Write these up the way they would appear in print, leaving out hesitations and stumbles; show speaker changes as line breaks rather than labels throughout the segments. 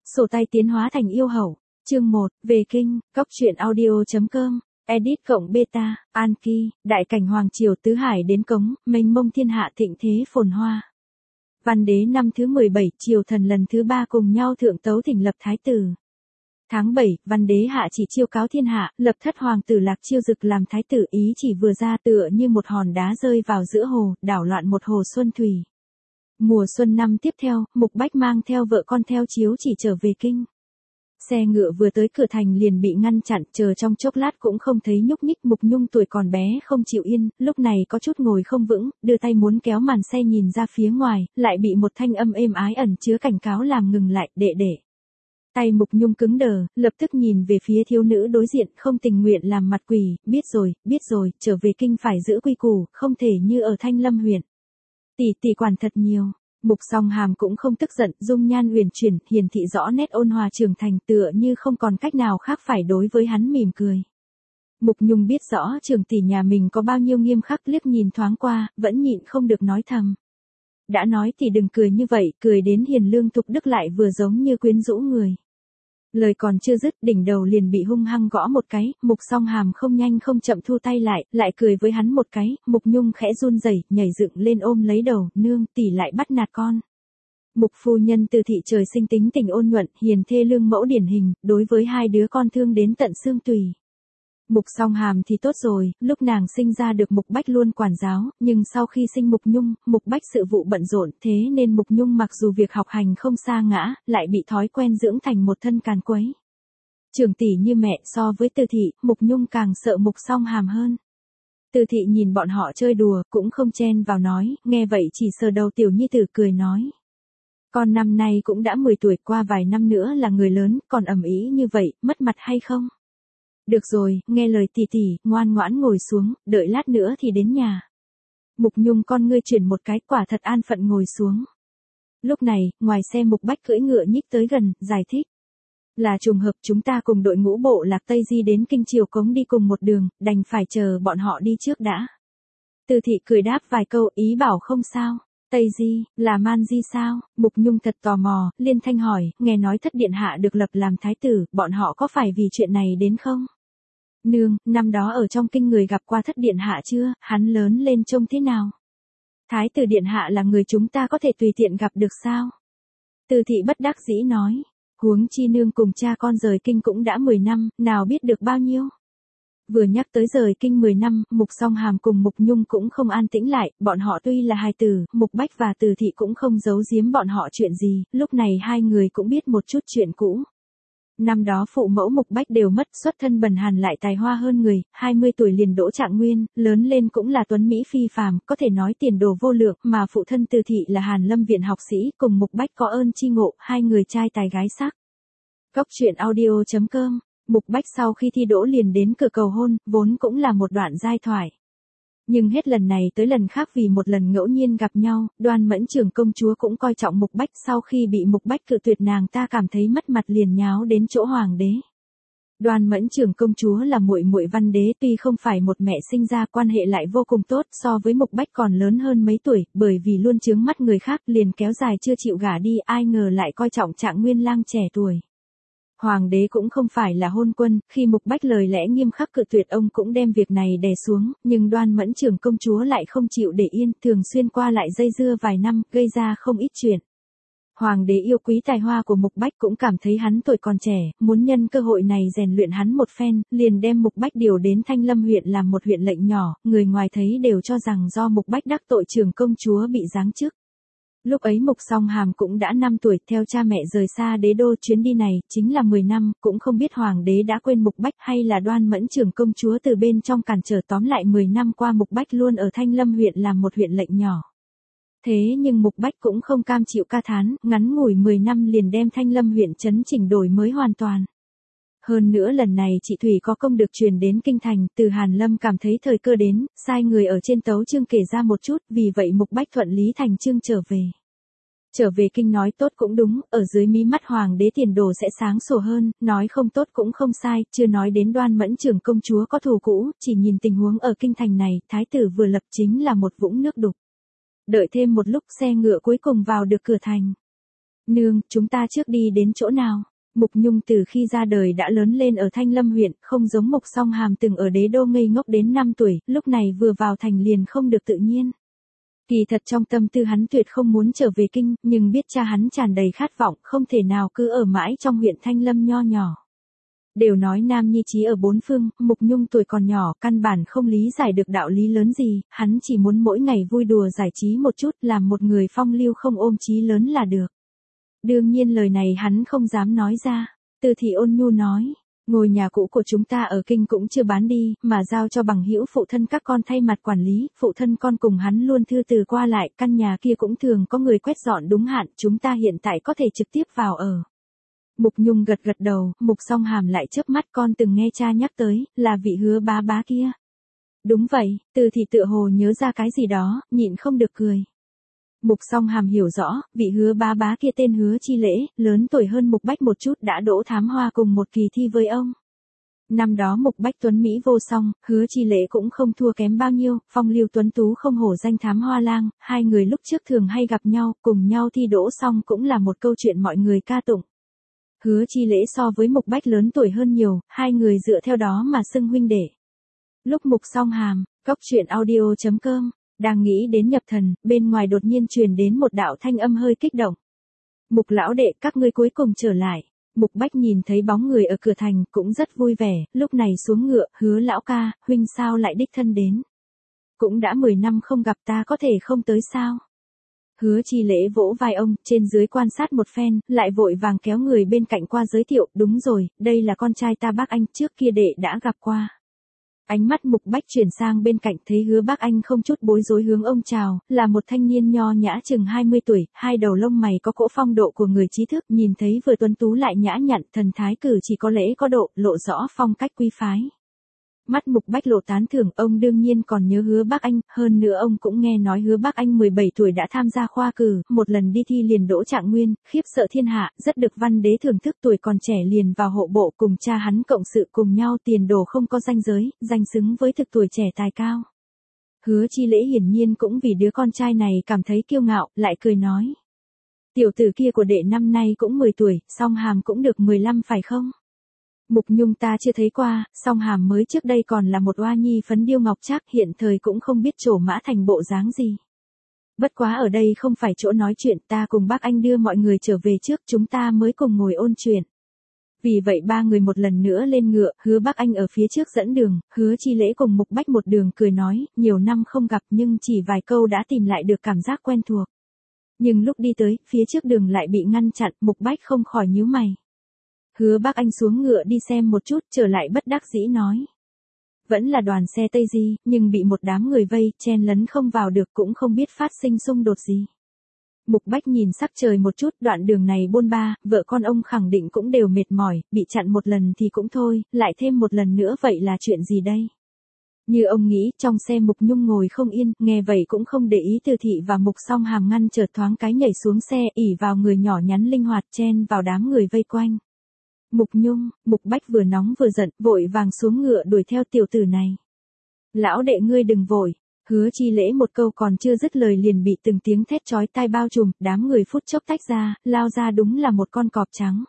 Sổ tay tiến hóa thành yêu hậu. Chương 1, về kinh, cóc truyện audio.com, edit cộng beta, An Kỳ, đại cảnh hoàng triều tứ hải đến cống, mênh mông thiên hạ thịnh thế phồn hoa. Văn đế năm thứ 17, triều thần lần thứ 3 cùng nhau thượng tấu thỉnh lập thái tử. Tháng 7, văn đế hạ chỉ chiêu cáo thiên hạ, lập thất hoàng tử Lạc Chiêu Dực làm thái tử, ý chỉ vừa ra tựa như một hòn đá rơi vào giữa hồ, đảo loạn một hồ xuân thủy. Mùa xuân năm tiếp theo, Mục Bách mang theo vợ con theo chiếu chỉ trở về kinh. Xe ngựa vừa tới cửa thành liền bị ngăn chặn, chờ trong chốc lát cũng không thấy nhúc nhích. Mục Nhung tuổi còn bé không chịu yên, lúc này có chút ngồi không vững, đưa tay muốn kéo màn xe nhìn ra phía ngoài, lại bị một thanh âm êm ái ẩn chứa cảnh cáo làm ngừng lại, đệ. Tay Mục Nhung cứng đờ, lập tức nhìn về phía thiếu nữ đối diện, không tình nguyện làm mặt quỳ, biết rồi, trở về kinh phải giữ quy củ, không thể như ở Thanh Lâm huyện. Tỷ quản thật nhiều. Mục Song Hàm cũng không tức giận, dung nhan uyển chuyển, hiển thị rõ nét ôn hòa trưởng thành, tựa như không còn cách nào khác phải đối với hắn mỉm cười. Mục Nhung biết rõ trưởng tỷ nhà mình có bao nhiêu nghiêm khắc, liếc nhìn thoáng qua, vẫn nhịn không được nói thầm. Đã nói thì đừng cười như vậy, cười đến hiền lương thục đức lại vừa giống như quyến rũ người. Lời còn chưa dứt, đỉnh đầu liền bị hung hăng gõ một cái. Mục Song Hàm không nhanh không chậm thu tay lại cười với hắn một cái. Mục Nhung khẽ run rẩy, nhảy dựng lên ôm lấy đầu, nương, tỷ lại bắt nạt con. Mục phu nhân Từ thị trời sinh tính tình ôn nhuận, hiền thê lương mẫu điển hình, đối với hai đứa con thương đến tận xương tủy. Mục Song Hàm thì tốt rồi, lúc nàng sinh ra được Mục Bách luôn quản giáo, nhưng sau khi sinh Mục Nhung, Mục Bách sự vụ bận rộn, thế nên Mục Nhung mặc dù việc học hành không sa ngã, lại bị thói quen dưỡng thành một thân càn quấy. Trưởng tỷ như mẹ, so với Từ thị, Mục Nhung càng sợ Mục Song Hàm hơn. Từ thị nhìn bọn họ chơi đùa, cũng không chen vào nói, nghe vậy chỉ sờ đầu tiểu nhi tử cười nói. Con năm nay cũng đã 10 tuổi, qua vài năm nữa là người lớn, còn ầm ĩ như vậy, mất mặt hay không? Được rồi, nghe lời tỷ, ngoan ngoãn ngồi xuống, đợi lát nữa thì đến nhà. Mục Nhung con ngươi chuyển một cái, quả thật an phận ngồi xuống. Lúc này, ngoài xe Mục Bách cưỡi ngựa nhích tới gần, giải thích. Là trùng hợp, chúng ta cùng đội ngũ bộ Lạc Tây Di đến kinh triều cống đi cùng một đường, đành phải chờ bọn họ đi trước đã. Từ thị cười đáp vài câu, ý bảo không sao. Tây Di, là Man Di sao? Mục Nhung thật tò mò, liên thanh hỏi, nghe nói thất điện hạ được lập làm thái tử, bọn họ có phải vì chuyện này đến không? Nương, năm đó ở trong kinh người gặp qua thất điện hạ chưa, hắn lớn lên trông thế nào? Thái tử điện hạ là người chúng ta có thể tùy tiện gặp được sao? Từ thị bất đắc dĩ nói, huống chi nương cùng cha con rời kinh cũng đã 10 năm, nào biết được bao nhiêu? Vừa nhắc tới rời kinh 10 năm, Mục Song Hàm cùng Mục Nhung cũng không an tĩnh lại, bọn họ tuy là hài tử, Mục Bách và Từ thị cũng không giấu giếm bọn họ chuyện gì, lúc này hai người cũng biết một chút chuyện cũ. Năm đó phụ mẫu Mục Bách đều mất, xuất thân bần hàn lại tài hoa hơn người, 20 tuổi liền đỗ trạng nguyên, lớn lên cũng là tuấn mỹ phi phàm, có thể nói tiền đồ vô lượng, mà phụ thân Từ thị là Hàn Lâm viện học sĩ, cùng Mục Bách có ơn chi ngộ, hai người trai tài gái sắc. Cóc truyện audio.com. Mục Bách sau khi thi đỗ liền đến cửa cầu hôn, vốn cũng là một đoạn giai thoại. Nhưng hết lần này tới lần khác vì một lần ngẫu nhiên gặp nhau, Đoan Mẫn trưởng công chúa cũng coi trọng Mục Bách, sau khi bị Mục Bách cự tuyệt nàng ta cảm thấy mất mặt liền nháo đến chỗ hoàng đế. Đoan Mẫn trưởng công chúa là muội muội văn đế, tuy không phải một mẹ sinh ra, quan hệ lại vô cùng tốt, so với Mục Bách còn lớn hơn mấy tuổi, bởi vì luôn chướng mắt người khác liền kéo dài chưa chịu gả đi, ai ngờ lại coi trọng Trạng Nguyên lang trẻ tuổi. Hoàng đế cũng không phải là hôn quân, khi Mục Bách lời lẽ nghiêm khắc cự tuyệt ông cũng đem việc này đè xuống, nhưng Đoan Mẫn trưởng công chúa lại không chịu để yên, thường xuyên qua lại dây dưa vài năm, gây ra không ít chuyện. Hoàng đế yêu quý tài hoa của Mục Bách, cũng cảm thấy hắn tuổi còn trẻ, muốn nhân cơ hội này rèn luyện hắn một phen, liền đem Mục Bách điều đến Thanh Lâm huyện làm một huyện lệnh nhỏ, người ngoài thấy đều cho rằng do Mục Bách đắc tội trưởng công chúa bị giáng chức. Lúc ấy Mục Song Hàm cũng đã 5 tuổi, theo cha mẹ rời xa đế đô, chuyến đi này chính là 10 năm, cũng không biết hoàng đế đã quên Mục Bách hay là Đoan Mẫn trưởng công chúa từ bên trong cản trở, tóm lại 10 năm qua Mục Bách luôn ở Thanh Lâm huyện làm một huyện lệnh nhỏ. Thế nhưng Mục Bách cũng không cam chịu ca thán, ngắn ngủi 10 năm liền đem Thanh Lâm huyện chấn chỉnh đổi mới hoàn toàn. Hơn nữa lần này chị Thủy có công được truyền đến kinh thành, từ Hàn Lâm cảm thấy thời cơ đến, sai người ở trên tấu chương kể ra một chút, vì vậy Mục Bách thuận lý thành chương trở về. Trở về kinh nói tốt cũng đúng, ở dưới mí mắt hoàng đế tiền đồ sẽ sáng sủa hơn, nói không tốt cũng không sai, chưa nói đến Đoan Mẫn trưởng công chúa có thù cũ, chỉ nhìn tình huống ở kinh thành này, thái tử vừa lập chính là một vũng nước đục. Đợi thêm một lúc xe ngựa cuối cùng vào được cửa thành. Nương, chúng ta trước đi đến chỗ nào? Mục Nhung từ khi ra đời đã lớn lên ở Thanh Lâm huyện, không giống Mục Song Hàm từng ở Đế Đô ngây ngốc đến 5 tuổi, lúc này vừa vào thành liền không được tự nhiên. Kỳ thật trong tâm tư hắn tuyệt không muốn trở về kinh, nhưng biết cha hắn tràn đầy khát vọng, không thể nào cứ ở mãi trong huyện Thanh Lâm nho nhỏ. Đều nói nam nhi trí ở bốn phương, Mục Nhung tuổi còn nhỏ, căn bản không lý giải được đạo lý lớn gì, hắn chỉ muốn mỗi ngày vui đùa giải trí một chút, làm một người phong lưu không ôm chí lớn là được. Đương nhiên lời này hắn không dám nói ra. Từ Thị ôn nhu nói, ngôi nhà cũ của chúng ta ở kinh cũng chưa bán đi, mà giao cho bằng hữu phụ thân các con thay mặt quản lý, phụ thân con cùng hắn luôn thư từ qua lại, căn nhà kia cũng thường có người quét dọn đúng hạn, chúng ta hiện tại có thể trực tiếp vào ở. Mục Nhung gật gật đầu, Mục Song Hàm lại chớp mắt, con từng nghe cha nhắc tới, là vị Hứa bá bá kia. Đúng vậy, Từ Thị tựa hồ nhớ ra cái gì đó, nhịn không được cười. Mục Song Hàm hiểu rõ, vị Hứa bá bá kia tên Hứa Chi Lễ, lớn tuổi hơn Mục Bách một chút, đã đỗ thám hoa cùng một kỳ thi với ông. Năm đó Mục Bách tuấn Mỹ vô song, Hứa Chi Lễ cũng không thua kém bao nhiêu, phong lưu tuấn tú không hổ danh thám hoa lang, hai người lúc trước thường hay gặp nhau, cùng nhau thi đỗ xong cũng là một câu chuyện mọi người ca tụng. Hứa Chi Lễ so với Mục Bách lớn tuổi hơn nhiều, hai người dựa theo đó mà xưng huynh đệ. Lúc Mục Song Hàm, coctruyện.audio.com, đang nghĩ đến nhập thần, bên ngoài đột nhiên truyền đến một đạo thanh âm hơi kích động. Mục lão đệ, các ngươi cuối cùng trở lại. Mục Bách nhìn thấy bóng người ở cửa thành, cũng rất vui vẻ, lúc này xuống ngựa, Hứa lão ca, huynh sao lại đích thân đến. Cũng đã 10 năm không gặp, ta có thể không tới sao. Hứa Chi Lễ vỗ vai ông, trên dưới quan sát một phen, lại vội vàng kéo người bên cạnh qua giới thiệu, đúng rồi, đây là con trai ta Bác Anh, trước kia đệ đã gặp qua. Ánh mắt Mục Bách chuyển sang bên cạnh, thấy Hứa Bác Anh không chút bối rối hướng ông chào, là một thanh niên nho nhã chừng 20 tuổi, hai đầu lông mày có cỗ phong độ của người trí thức, nhìn thấy vừa tuấn tú lại nhã nhặn, thần thái cử chỉ có lễ có độ, lộ rõ phong cách quý phái. Mắt Mục Bách lộ tán thưởng, ông đương nhiên còn nhớ Hứa Bác Anh, hơn nữa ông cũng nghe nói Hứa Bác Anh 17 tuổi đã tham gia khoa cử, một lần đi thi liền đỗ trạng nguyên, khiếp sợ thiên hạ, rất được văn đế thưởng thức, tuổi còn trẻ liền vào hộ bộ cùng cha hắn cộng sự cùng nhau, tiền đồ không có ranh giới, danh xứng với thực tuổi trẻ tài cao. Hứa Chi Lễ hiển nhiên cũng vì đứa con trai này cảm thấy kiêu ngạo, lại cười nói. Tiểu tử kia của đệ năm nay cũng 10 tuổi, Song Hàm cũng được 15 phải không? Mục Nhung ta chưa thấy qua, Song Hàm mới trước đây còn là một oa nhi phấn điêu ngọc trác, hiện thời cũng không biết trổ mã thành bộ dáng gì. Bất quá ở đây không phải chỗ nói chuyện, ta cùng bác anh đưa mọi người trở về trước, chúng ta mới cùng ngồi ôn chuyện. Vì vậy ba người một lần nữa lên ngựa, Hứa Bác Anh ở phía trước dẫn đường, Hứa Chi Lễ cùng Mục Bách một đường cười nói, nhiều năm không gặp nhưng chỉ vài câu đã tìm lại được cảm giác quen thuộc. Nhưng lúc đi tới, phía trước đường lại bị ngăn chặn, Mục Bách không khỏi nhíu mày. Hứa Bác Anh xuống ngựa đi xem một chút, trở lại bất đắc dĩ nói. Vẫn là đoàn xe Tây Di, nhưng bị một đám người vây, chen lấn không vào được, cũng không biết phát sinh xung đột gì. Mục Bách nhìn sắc trời một chút, đoạn đường này bôn ba, vợ con ông khẳng định cũng đều mệt mỏi, bị chặn một lần thì cũng thôi, lại thêm một lần nữa vậy là chuyện gì đây? Như ông nghĩ, trong xe Mục Nhung ngồi không yên, nghe vậy cũng không để ý Từ Thị và Mục Song Hàm ngăn chợt thoáng cái nhảy xuống xe, ỉ vào người nhỏ nhắn linh hoạt chen vào đám người vây quanh. Mục Nhung, Mục Bách vừa nóng vừa giận, vội vàng xuống ngựa đuổi theo tiểu tử này. Lão đệ ngươi đừng vội. Hứa Chi Lễ một câu còn chưa dứt lời liền bị từng tiếng thét chói tai bao trùm, đám người phút chốc tách ra, lao ra đúng là một con cọp trắng.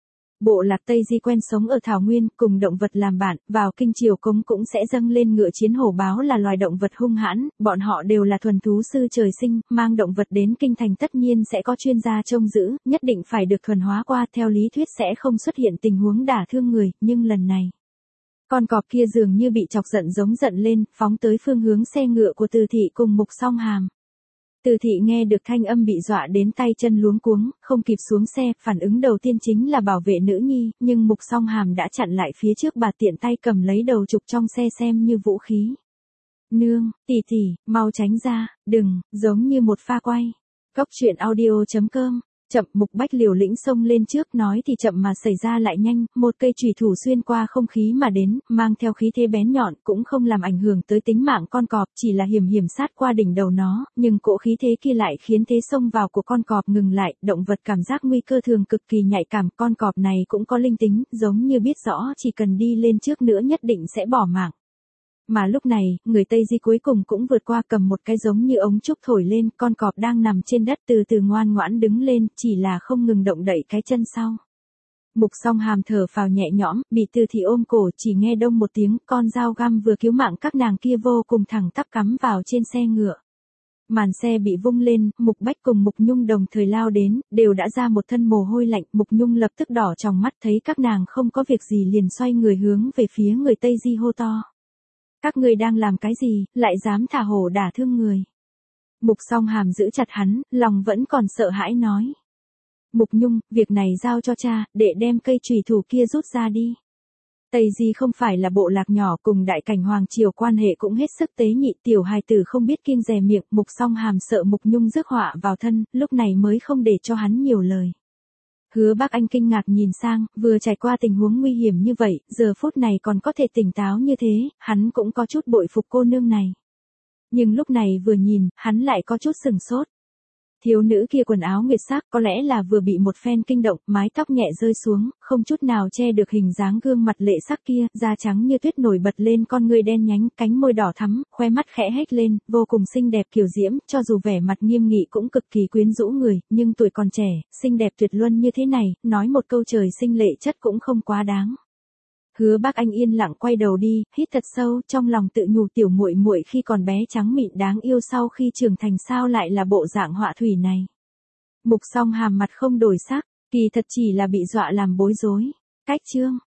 Bộ lạc Tây Di quen sống ở thảo nguyên, cùng động vật làm bạn, vào kinh triều cống cũng sẽ dâng lên ngựa chiến hổ báo là loài động vật hung hãn, bọn họ đều là thuần thú sư trời sinh, mang động vật đến kinh thành tất nhiên sẽ có chuyên gia trông giữ, nhất định phải được thuần hóa qua, theo lý thuyết sẽ không xuất hiện tình huống đả thương người, nhưng lần này. Con cọp kia dường như bị chọc giận giống giận lên, phóng tới phương hướng xe ngựa của Từ Thị cùng Mục Song Hàm. Từ Thị nghe được thanh âm bị dọa đến tay chân luống cuống, không kịp xuống xe, phản ứng đầu tiên chính là bảo vệ nữ nhi, nhưng Mục Song Hàm đã chặn lại phía trước bà, tiện tay cầm lấy đầu trục trong xe xem như vũ khí. Nương, tỷ, mau tránh ra, đừng, giống như một pha quay. Coctruyện.audio.com. Chậm, Mục Bách liều lĩnh xông lên trước, nói thì chậm mà xảy ra lại nhanh, một cây chùy thủ xuyên qua không khí mà đến, mang theo khí thế bén nhọn, cũng không làm ảnh hưởng tới tính mạng con cọp, chỉ là hiểm hiểm sát qua đỉnh đầu nó, nhưng cỗ khí thế kia lại khiến thế xông vào của con cọp ngừng lại, động vật cảm giác nguy cơ thường cực kỳ nhạy cảm, con cọp này cũng có linh tính, giống như biết rõ chỉ cần đi lên trước nữa nhất định sẽ bỏ mạng. Mà lúc này, người Tây Di cuối cùng cũng vượt qua, cầm một cái giống như ống trúc thổi lên, con cọp đang nằm trên đất từ từ ngoan ngoãn đứng lên, chỉ là không ngừng động đậy cái chân sau. Mục Song Hàm thở phào nhẹ nhõm, bị Từ Thị ôm cổ, chỉ nghe đông một tiếng, con dao găm vừa cứu mạng các nàng kia vô cùng thẳng tắp cắm vào trên xe ngựa. Màn xe bị vung lên, Mục Bách cùng Mục Nhung đồng thời lao đến, đều đã ra một thân mồ hôi lạnh, Mục Nhung lập tức đỏ trong mắt, thấy các nàng không có việc gì liền xoay người hướng về phía người Tây Di hô to. Các ngươi đang làm cái gì, lại dám thả hổ đả thương người. Mục Song Hàm giữ chặt hắn, lòng vẫn còn sợ hãi nói. Mục Nhung, việc này giao cho cha, để đem cây chùy thủ kia rút ra đi. Tây Di không phải là bộ lạc nhỏ, cùng đại cảnh hoàng triều quan hệ cũng hết sức tế nhị, tiểu hài tử không biết kiêng dè miệng, Mục Song Hàm sợ Mục Nhung rước họa vào thân, lúc này mới không để cho hắn nhiều lời. Hứa Bác Anh kinh ngạc nhìn sang, vừa trải qua tình huống nguy hiểm như vậy, giờ phút này còn có thể tỉnh táo như thế, hắn cũng có chút bội phục cô nương này. Nhưng lúc này vừa nhìn, hắn lại có chút sừng sốt. Thiếu nữ kia quần áo nguyệt sắc, có lẽ là vừa bị một phen kinh động, mái tóc nhẹ rơi xuống, không chút nào che được hình dáng gương mặt lệ sắc kia, da trắng như tuyết nổi bật lên, con ngươi đen nhánh, cánh môi đỏ thắm, khoe mắt khẽ hếch lên, vô cùng xinh đẹp kiều diễm, cho dù vẻ mặt nghiêm nghị cũng cực kỳ quyến rũ người, nhưng tuổi còn trẻ, xinh đẹp tuyệt luân như thế này, nói một câu trời sinh lệ chất cũng không quá đáng. Hứa Bác Anh yên lặng quay đầu đi, hít thật sâu, trong lòng tự nhủ tiểu muội muội khi còn bé trắng mịn đáng yêu, sau khi trưởng thành sao lại là bộ dạng họa thủy này. Mục Song Hàm mặt không đổi sắc, kỳ thật chỉ là bị dọa làm bối rối. Cách chương